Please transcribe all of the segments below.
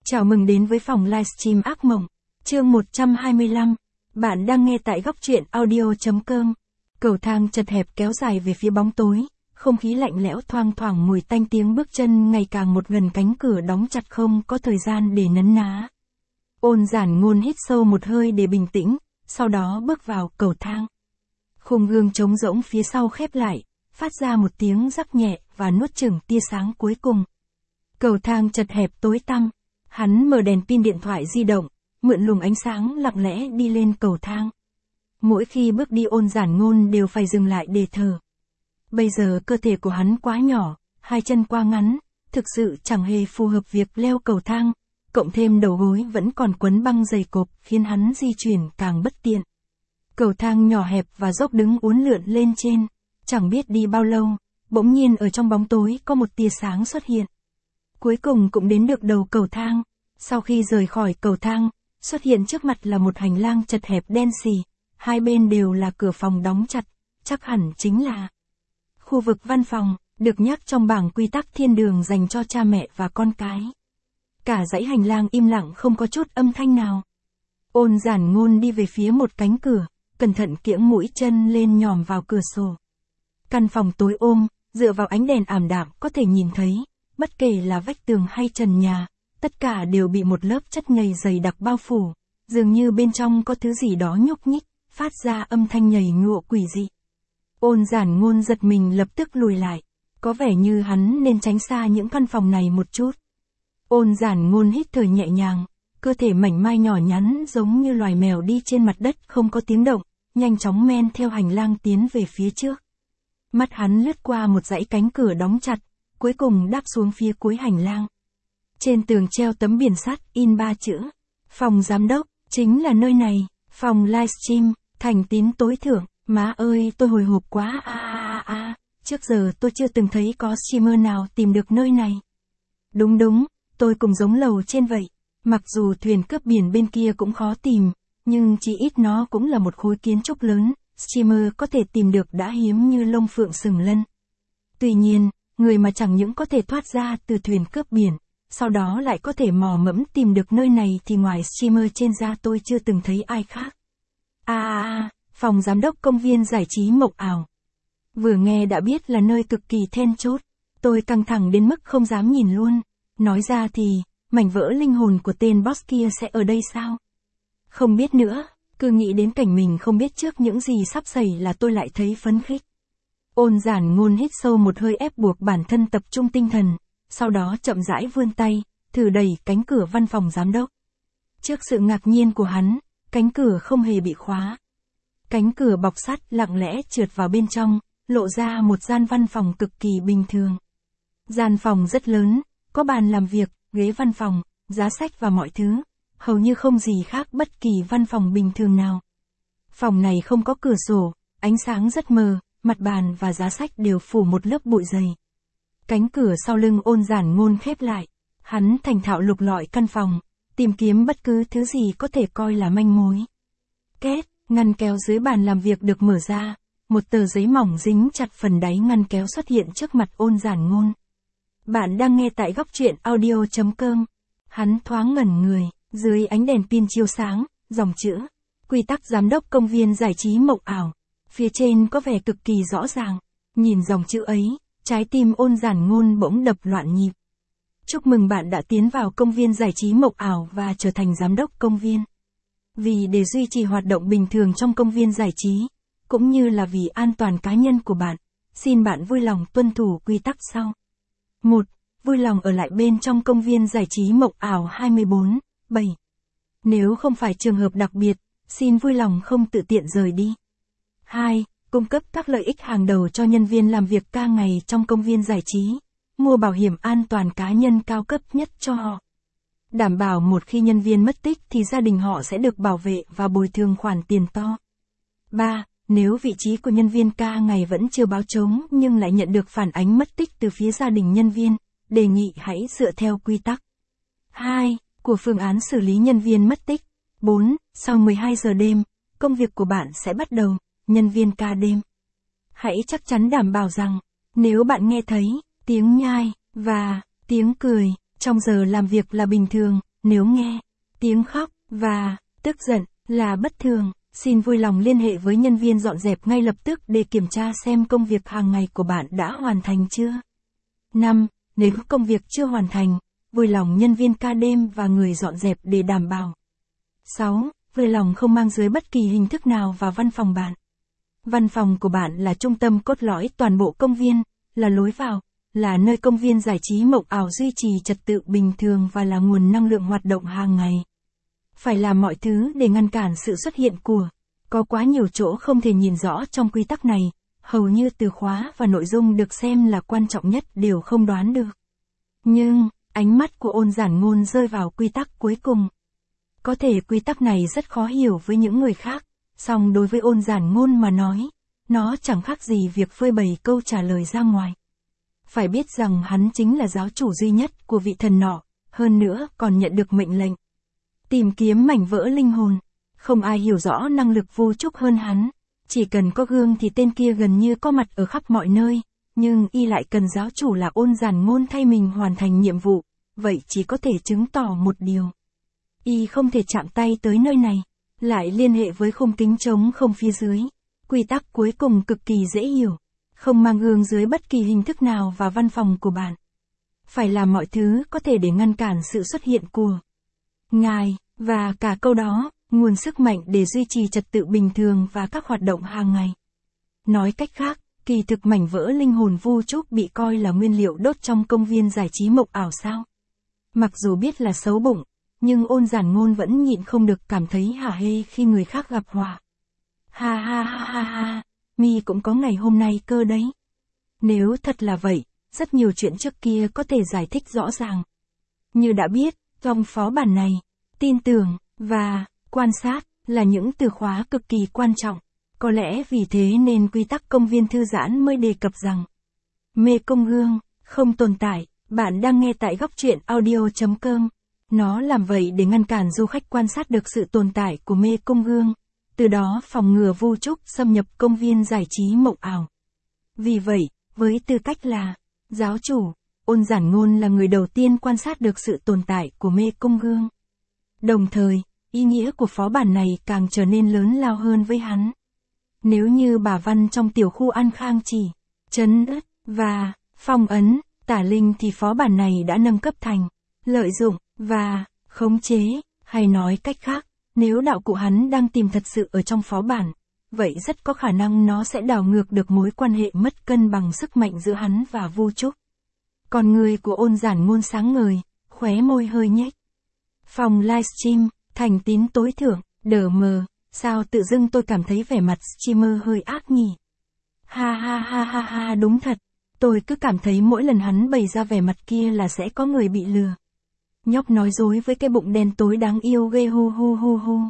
Chào mừng đến với phòng livestream ác mộng, chương 125. Bạn đang nghe tại góc truyện audio.com. Cầu thang chật hẹp kéo dài về phía bóng tối, không khí lạnh lẽo thoang thoảng mùi tanh, tiếng bước chân ngày càng một gần, cánh cửa đóng chặt không có thời gian để nấn ná. Ôn Giản Ngôn hít sâu một hơi để bình tĩnh, sau đó bước vào cầu thang. Khung gương trống rỗng phía sau khép lại, phát ra một tiếng rắc nhẹ và nuốt chửng tia sáng cuối cùng. Cầu thang chật hẹp tối tăm. Hắn mở đèn pin điện thoại di động, mượn luồng ánh sáng lặng lẽ đi lên cầu thang. Mỗi khi bước đi Ôn Giản Ngôn đều phải dừng lại để thở. Bây giờ cơ thể của hắn quá nhỏ, hai chân quá ngắn, thực sự chẳng hề phù hợp việc leo cầu thang, cộng thêm đầu gối vẫn còn quấn băng dày cộp khiến hắn di chuyển càng bất tiện. Cầu thang nhỏ hẹp và dốc đứng uốn lượn lên trên, chẳng biết đi bao lâu, bỗng nhiên ở trong bóng tối có một tia sáng xuất hiện. Cuối cùng cũng đến được đầu cầu thang. Sau khi rời khỏi cầu thang, xuất hiện trước mặt là một hành lang chật hẹp đen sì, hai bên đều là cửa phòng đóng chặt, chắc hẳn chính là khu vực văn phòng, được nhắc trong bảng quy tắc thiên đường dành cho cha mẹ và con cái. Cả dãy hành lang im lặng không có chút âm thanh nào. Ôn Giản Ngôn đi về phía một cánh cửa, cẩn thận kiễng mũi chân lên nhòm vào cửa sổ. Căn phòng tối ôm, dựa vào ánh đèn ảm đạm có thể nhìn thấy, bất kể là vách tường hay trần nhà, tất cả đều bị một lớp chất nhầy dày đặc bao phủ, dường như bên trong có thứ gì đó nhúc nhích, phát ra âm thanh nhầy nhụa quỷ dị. Ôn Giản Ngôn giật mình lập tức lùi lại, có vẻ như hắn nên tránh xa những căn phòng này một chút. Ôn Giản Ngôn hít thở nhẹ nhàng, cơ thể mảnh mai nhỏ nhắn giống như loài mèo đi trên mặt đất không có tiếng động, nhanh chóng men theo hành lang tiến về phía trước. Mắt hắn lướt qua một dãy cánh cửa đóng chặt, cuối cùng đáp xuống phía cuối hành lang. Trên tường treo tấm biển sắt in 3 chữ: phòng giám đốc, chính là nơi này, phòng livestream, thành tín tối thượng. Má ơi, tôi hồi hộp quá trước giờ tôi chưa từng thấy có streamer nào tìm được nơi này. Đúng, tôi cũng giống lầu trên vậy. Mặc dù thuyền cướp biển bên kia cũng khó tìm, nhưng chí ít nó cũng là một khối kiến trúc lớn, streamer có thể tìm được đã hiếm như lông phượng sừng lân. Tuy nhiên, người mà chẳng những có thể thoát ra từ thuyền cướp biển, sau đó lại có thể mò mẫm tìm được nơi này thì ngoài streamer trên ra tôi chưa từng thấy ai khác. Phòng giám đốc công viên giải trí Mộng Ảo. Vừa nghe đã biết là nơi cực kỳ then chốt, tôi căng thẳng đến mức không dám nhìn luôn. Nói ra thì, mảnh vỡ linh hồn của tên boss kia sẽ ở đây sao? Không biết nữa, cứ nghĩ đến cảnh mình không biết trước những gì sắp xảy là tôi lại thấy phấn khích. Ôn Giản Ngôn hít sâu một hơi ép buộc bản thân tập trung tinh thần, sau đó chậm rãi vươn tay, thử đẩy cánh cửa văn phòng giám đốc. Trước sự ngạc nhiên của hắn, cánh cửa không hề bị khóa. Cánh cửa bọc sắt lặng lẽ trượt vào bên trong, lộ ra một gian văn phòng cực kỳ bình thường. Gian phòng rất lớn, có bàn làm việc, ghế văn phòng, giá sách và mọi thứ, hầu như không gì khác bất kỳ văn phòng bình thường nào. Phòng này không có cửa sổ, ánh sáng rất mờ, mặt bàn và giá sách đều phủ một lớp bụi dày. Cánh cửa sau lưng Ôn Giản Ngôn khép lại, hắn thành thạo lục lọi căn phòng, tìm kiếm bất cứ thứ gì có thể coi là manh mối. Két, ngăn kéo dưới bàn làm việc được mở ra, một tờ giấy mỏng dính chặt phần đáy ngăn kéo xuất hiện trước mặt Ôn Giản Ngôn. Bạn đang nghe tại góc truyện audio.com. Hắn thoáng ngẩn người, dưới ánh đèn pin chiếu sáng, dòng chữ: quy tắc giám đốc công viên giải trí Mộng Ảo. Phía trên có vẻ cực kỳ rõ ràng, nhìn dòng chữ ấy, trái tim Ôn Giản Ngôn bỗng đập loạn nhịp. Chúc mừng bạn đã tiến vào công viên giải trí Mộng Ảo và trở thành giám đốc công viên. Vì để duy trì hoạt động bình thường trong công viên giải trí, cũng như là vì an toàn cá nhân của bạn, xin bạn vui lòng tuân thủ quy tắc sau. 1. Vui lòng ở lại bên trong công viên giải trí Mộng Ảo 24/7. Nếu không phải trường hợp đặc biệt, xin vui lòng không tự tiện rời đi. 2. Cung cấp các lợi ích hàng đầu cho nhân viên làm việc ca ngày trong công viên giải trí. Mua bảo hiểm an toàn cá nhân cao cấp nhất cho họ. Đảm bảo một khi nhân viên mất tích thì gia đình họ sẽ được bảo vệ và bồi thường khoản tiền to. 3. Nếu vị trí của nhân viên ca ngày vẫn chưa báo trống nhưng lại nhận được phản ánh mất tích từ phía gia đình nhân viên, đề nghị hãy dựa theo quy tắc 2 của phương án xử lý nhân viên mất tích. 4. Sau 12 giờ đêm, công việc của bạn sẽ bắt đầu, nhân viên ca đêm. Hãy chắc chắn đảm bảo rằng, nếu bạn nghe thấy tiếng nhai và tiếng cười trong giờ làm việc là bình thường, nếu nghe tiếng khóc và tức giận là bất thường, xin vui lòng liên hệ với nhân viên dọn dẹp ngay lập tức để kiểm tra xem công việc hàng ngày của bạn đã hoàn thành chưa. 5. Nếu công việc chưa hoàn thành, vui lòng nhân viên ca đêm và người dọn dẹp để đảm bảo. 6. Vui lòng không mang dưới bất kỳ hình thức nào vào văn phòng bạn. Văn phòng của bạn là trung tâm cốt lõi toàn bộ công viên, là lối vào, là nơi công viên giải trí mộng ảo duy trì trật tự bình thường và là nguồn năng lượng hoạt động hàng ngày. Phải làm mọi thứ để ngăn cản sự xuất hiện của. Có quá nhiều chỗ không thể nhìn rõ trong quy tắc này, hầu như từ khóa và nội dung được xem là quan trọng nhất đều không đoán được. Nhưng, ánh mắt của Ôn Giản Ngôn rơi vào quy tắc cuối cùng. Có thể quy tắc này rất khó hiểu với những người khác, song đối với Ôn Giản Ngôn mà nói, nó chẳng khác gì việc phơi bày câu trả lời ra ngoài. Phải biết rằng hắn chính là giáo chủ duy nhất của vị thần nọ, hơn nữa còn nhận được mệnh lệnh tìm kiếm mảnh vỡ linh hồn. Không ai hiểu rõ năng lực vô trúc hơn hắn. Chỉ cần có gương thì tên kia gần như có mặt ở khắp mọi nơi, nhưng y lại cần giáo chủ là Ôn Giản Ngôn thay mình hoàn thành nhiệm vụ, vậy chỉ có thể chứng tỏ một điều. Y không thể chạm tay tới nơi này, lại liên hệ với khung kính trống không phía dưới. Quy tắc cuối cùng cực kỳ dễ hiểu, không mang gương dưới bất kỳ hình thức nào vào văn phòng của bạn. Phải làm mọi thứ có thể để ngăn cản sự xuất hiện của Ngài, và cả câu đó, nguồn sức mạnh để duy trì trật tự bình thường và các hoạt động hàng ngày. Nói cách khác, kỳ thực mảnh vỡ linh hồn vu trúc bị coi là nguyên liệu đốt trong công viên giải trí mộng ảo sao. Mặc dù biết là xấu bụng, nhưng Ôn Giản Ngôn vẫn nhịn không được cảm thấy hả hê khi người khác gặp họa. Ha ha ha ha ha, mi cũng có ngày hôm nay cơ đấy. Nếu thật là vậy, rất nhiều chuyện trước kia có thể giải thích rõ ràng. Như đã biết, trong phó bản này, tin tưởng và quan sát là những từ khóa cực kỳ quan trọng. Có lẽ vì thế nên quy tắc công viên thư giãn mới đề cập rằng mê công gương không tồn tại. Bạn đang nghe tại góc truyện audio.com. Nó làm vậy để ngăn cản du khách quan sát được sự tồn tại của mê cung gương, từ đó phòng ngừa vu trúc xâm nhập công viên giải trí mộng ảo. Vì vậy, với tư cách là giáo chủ, Ôn Giản Ngôn là người đầu tiên quan sát được sự tồn tại của mê cung gương. Đồng thời, ý nghĩa của phó bản này càng trở nên lớn lao hơn với hắn. Nếu như bà Văn trong tiểu khu An Khang chỉ trấn ất và phong ấn tả linh thì phó bản này đã nâng cấp thành lợi dụng và khống chế, hay nói cách khác, nếu đạo cụ hắn đang tìm thật sự ở trong phó bản, vậy rất có khả năng nó sẽ đảo ngược được mối quan hệ mất cân bằng sức mạnh giữa hắn và vu trúc. Con người của Ôn Giản Ngôn sáng ngời, khóe môi hơi nhếch. Phòng livestream, thành tín tối thượng, đờ mờ, sao tự dưng tôi cảm thấy vẻ mặt streamer hơi ác nhỉ? Ha ha ha ha ha, đúng thật, tôi cứ cảm thấy mỗi lần hắn bày ra vẻ mặt kia là sẽ có người bị lừa. Nhóc nói dối với cái bụng đen tối đáng yêu ghê hu hu hu hu.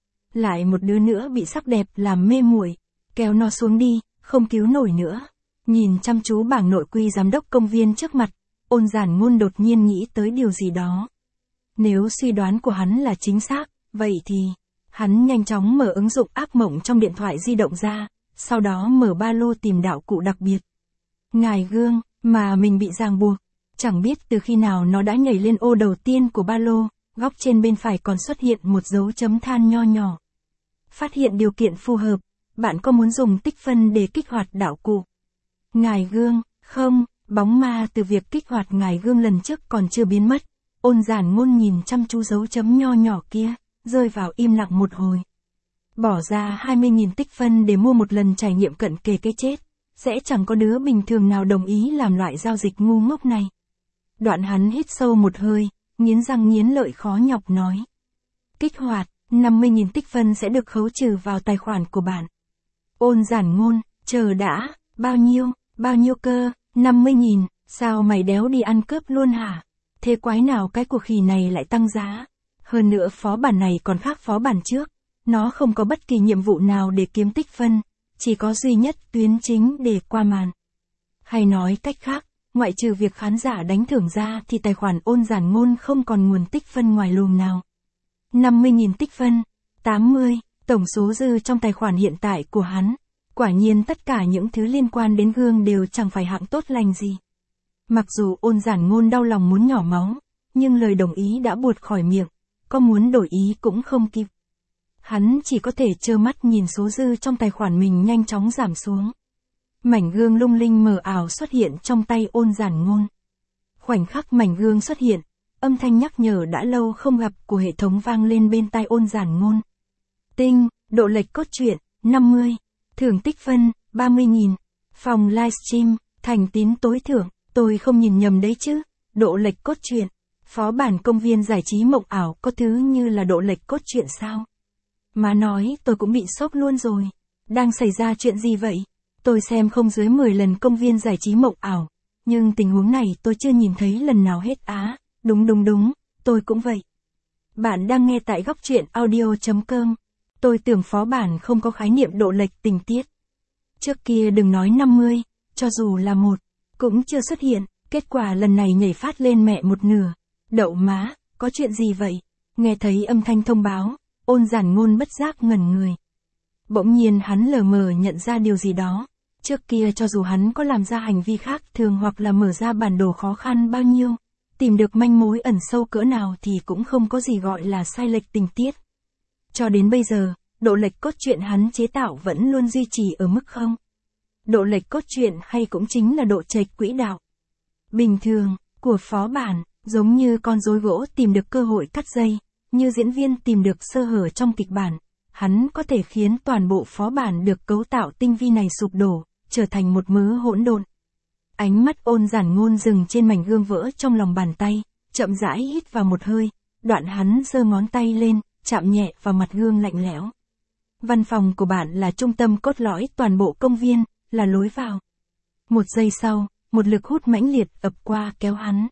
Lại một đứa nữa bị sắc đẹp làm mê muội, kéo nó xuống đi, không cứu nổi nữa. Nhìn chăm chú bảng nội quy giám đốc công viên trước mặt, Ôn Giản Ngôn đột nhiên nghĩ tới điều gì đó. Nếu suy đoán của hắn là chính xác, vậy thì, hắn nhanh chóng mở ứng dụng ác mộng trong điện thoại di động ra, sau đó mở ba lô tìm đạo cụ đặc biệt. Ngài gương, mà mình bị ràng buộc. Chẳng biết từ khi nào nó đã nhảy lên ô đầu tiên của ba lô, góc trên bên phải còn xuất hiện một dấu chấm than nho nhỏ. Phát hiện điều kiện phù hợp, bạn có muốn dùng tích phân để kích hoạt đạo cụ? Ngài gương, không, bóng ma từ việc kích hoạt ngài gương lần trước còn chưa biến mất. Ôn Giản Ngôn nhìn chăm chú dấu chấm nho nhỏ kia, rơi vào im lặng một hồi. Bỏ ra 20.000 tích phân để mua một lần trải nghiệm cận kề cái chết, sẽ chẳng có đứa bình thường nào đồng ý làm loại giao dịch ngu ngốc này. Đoạn hắn hít sâu một hơi, nghiến răng nghiến lợi khó nhọc nói. Kích hoạt, 50.000 tích phân sẽ được khấu trừ vào tài khoản của bạn. Ôn Giản Ngôn, chờ đã, bao nhiêu cơ, 50.000, sao mày đéo đi ăn cướp luôn hả? Thế quái nào cái cuộc khỉ này lại tăng giá? Hơn nữa phó bản này còn khác phó bản trước, nó không có bất kỳ nhiệm vụ nào để kiếm tích phân, chỉ có duy nhất tuyến chính để qua màn. Hay nói cách khác, ngoại trừ việc khán giả đánh thưởng ra thì tài khoản Ôn Giản Ngôn không còn nguồn tích phân ngoài luồng nào. 50.000 tích phân, 80, tổng số dư trong tài khoản hiện tại của hắn. Quả nhiên tất cả những thứ liên quan đến gương đều chẳng phải hạng tốt lành gì. Mặc dù Ôn Giản Ngôn đau lòng muốn nhỏ máu, nhưng lời đồng ý đã buột khỏi miệng, có muốn đổi ý cũng không kịp. Hắn chỉ có thể trơ mắt nhìn số dư trong tài khoản mình nhanh chóng giảm xuống. Mảnh gương lung linh mờ ảo xuất hiện trong tay Ôn Giản Ngôn. Khoảnh khắc mảnh gương xuất hiện, âm thanh nhắc nhở đã lâu không gặp của hệ thống vang lên bên tai Ôn Giản Ngôn. Tinh, độ lệch cốt truyện, 50. Thưởng tích phân, 30.000. Phòng livestream, thành tín tối thưởng, tôi không nhìn nhầm đấy chứ. Độ lệch cốt truyện. Phó bản công viên giải trí mộng ảo có thứ như là độ lệch cốt truyện sao? Má nói tôi cũng bị sốc luôn rồi. Đang xảy ra chuyện gì vậy? Tôi xem không dưới 10 lần công viên giải trí mộng ảo. Nhưng tình huống này tôi chưa nhìn thấy lần nào hết á. Đúng, tôi cũng vậy. Bạn đang nghe tại góc truyện audio.com. Tôi tưởng phó bản không có khái niệm độ lệch tình tiết. Trước kia đừng nói 50, cho dù là 1, cũng chưa xuất hiện, kết quả lần này nhảy phát lên mẹ một nửa. Đậu má, có chuyện gì vậy? Nghe thấy âm thanh thông báo, Ôn Giản Ngôn bất giác ngẩn người. Bỗng nhiên hắn lờ mờ nhận ra điều gì đó. Trước kia cho dù hắn có làm ra hành vi khác thường hoặc là mở ra bản đồ khó khăn bao nhiêu, tìm được manh mối ẩn sâu cỡ nào thì cũng không có gì gọi là sai lệch tình tiết. Cho đến bây giờ, độ lệch cốt truyện hắn chế tạo vẫn luôn duy trì ở mức 0. Độ lệch cốt truyện hay cũng chính là độ chệch quỹ đạo bình thường của phó bản, giống như con rối gỗ tìm được cơ hội cắt dây, như diễn viên tìm được sơ hở trong kịch bản, hắn có thể khiến toàn bộ phó bản được cấu tạo tinh vi này sụp đổ, trở thành một mớ hỗn độn. Ánh mắt Ôn Giản Ngôn dừng trên mảnh gương vỡ trong lòng bàn tay, chậm rãi hít vào một hơi, đoạn hắn giơ ngón tay lên, chạm nhẹ vào mặt gương lạnh lẽo. Văn phòng của bạn là trung tâm cốt lõi toàn bộ công viên, là lối vào. Một giây sau, một lực hút mãnh liệt ập qua kéo hắn.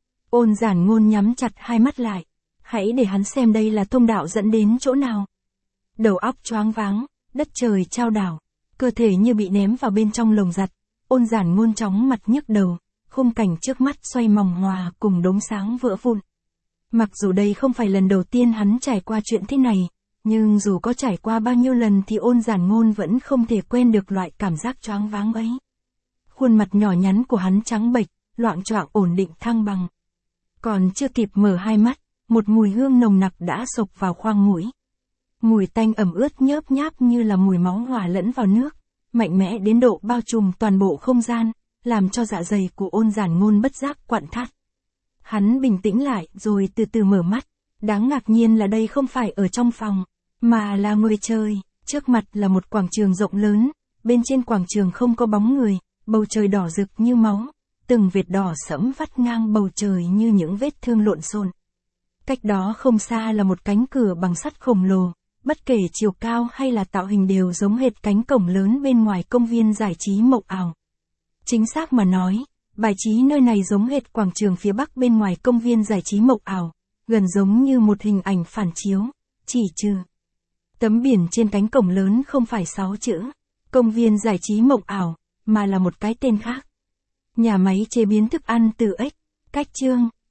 Ôn Giản Ngôn nhắm chặt hai mắt lại. Hãy để hắn xem đây là thông đạo dẫn đến chỗ nào. Đầu óc choáng váng, đất trời chao đảo, cơ thể như bị ném vào bên trong lồng giặt. Ôn Giản Ngôn chóng mặt nhức đầu, khung cảnh trước mắt xoay mòng hòa cùng đống sáng vỡ vụn. Mặc dù đây không phải lần đầu tiên hắn trải qua chuyện thế này, nhưng dù có trải qua bao nhiêu lần thì Ôn Giản Ngôn vẫn không thể quên được loại cảm giác choáng váng ấy. Khuôn mặt nhỏ nhắn của hắn trắng bệch, loạng choạng ổn định thăng bằng. Còn chưa kịp mở hai mắt, một mùi hương nồng nặc đã xộc vào khoang mũi. Mùi tanh ẩm ướt nhớp nháp như là mùi máu hòa lẫn vào nước, mạnh mẽ đến độ bao trùm toàn bộ không gian, làm cho dạ dày của Ôn Giản Ngôn bất giác quặn thắt. Hắn bình tĩnh lại rồi từ từ mở mắt, đáng ngạc nhiên là đây không phải ở trong phòng, mà là ngoài trời, trước mặt là một quảng trường rộng lớn, bên trên quảng trường không có bóng người, bầu trời đỏ rực như máu, từng vệt đỏ sẫm vắt ngang bầu trời như những vết thương lộn xộn. Cách đó không xa là một cánh cửa bằng sắt khổng lồ, bất kể chiều cao hay là tạo hình đều giống hệt cánh cổng lớn bên ngoài công viên giải trí mộng ảo. Chính xác mà nói, bài trí nơi này giống hệt quảng trường phía bắc bên ngoài công viên giải trí mộng ảo, gần giống như một hình ảnh phản chiếu, chỉ trừ tấm biển trên cánh cổng lớn không phải 6 chữ, công viên giải trí mộng ảo, mà là một cái tên khác. Nhà máy chế biến thức ăn từ ếch, cách chương.